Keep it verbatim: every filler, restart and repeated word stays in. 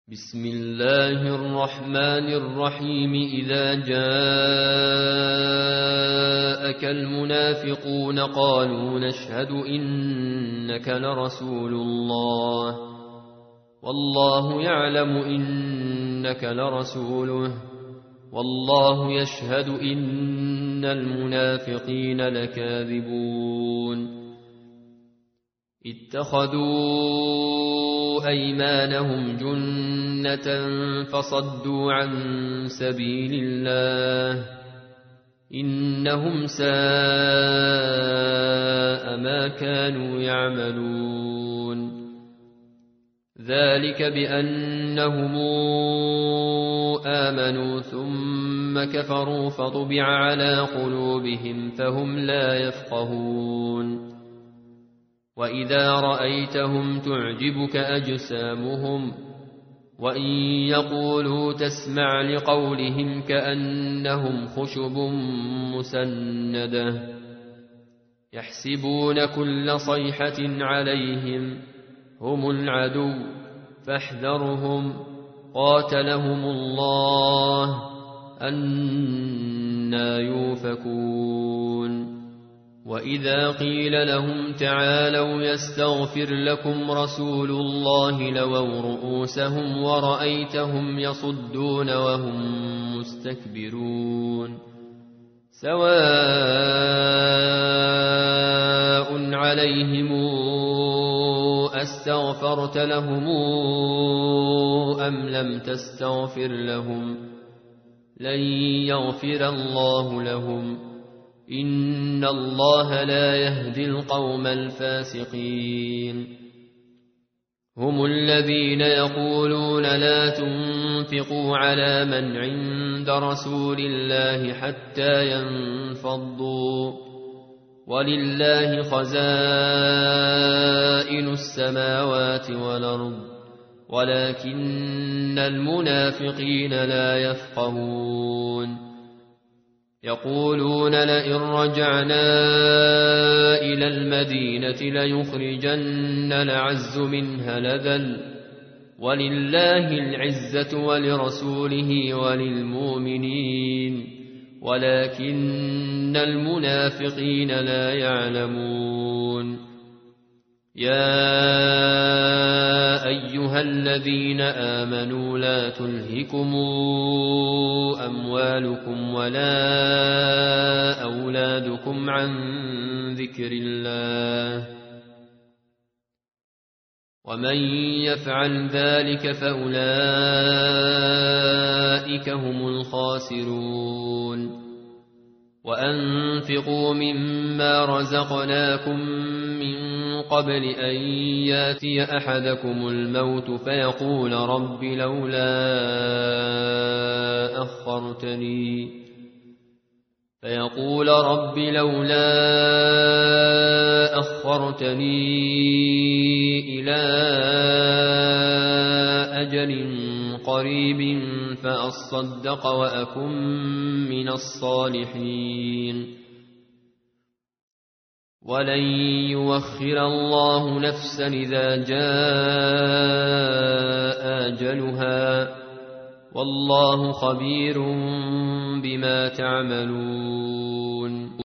بسم الله الرحمن الرحيم إذا جاءك المنافقون قالوا نشهد إنك لرسول الله والله يعلم إنك لرسوله والله يشهد إن المنافقين لكاذبون اتخذوا أيمانهم جنة فصدوا عن سبيل الله إنهم ساء ما كانوا يعملون ذلك بأنهم آمنوا ثم كفروا فطبع على قلوبهم فهم لا يفقهون وإذا رأيتهم تعجبك أجسامهم وإن يقولوا تسمع لقولهم كأنهم خشب مسندة يحسبون كل صيحة عليهم هم العدو فاحذرهم قاتلهم الله أنى يؤفكون وإذا قيل لهم تعالوا يستغفر لكم رسول الله لووا رؤوسهم ورأيتهم يصدون وهم مستكبرون سواء عليهم أستغفرت لهم أم لم تستغفر لهم لن يغفر الله لهم إن الله لا يهدي القوم الفاسقين هم الذين يقولون لا تنفقوا على من عند رسول الله حتى ينفضوا ولله خزائن السماوات والأرض ولكن المنافقين لا يفقهون يقولون لئن رجعنا إلى المدينة ليخرجن الأعز منها الأذل ولله العزة ولرسوله وللمؤمنين ولكن المنافقين لا يعلمون يا أيها الذين آمنوا لا تلهكم أموالكم ولا أولادكم عن ذكر الله ومن يفعل ذلك فأولئك هم الخاسرون وأنفقوا مما رزقناكم من قبل أن ياتي أحدكم الموت فيقول رب لولا أخرتني فيقول رب لولا أخرتني إلى أجل قريب فأصدق وأكن من الصالحين ولن يوخر الله نفسا إذا جاء أجلها والله خبير بما تعملون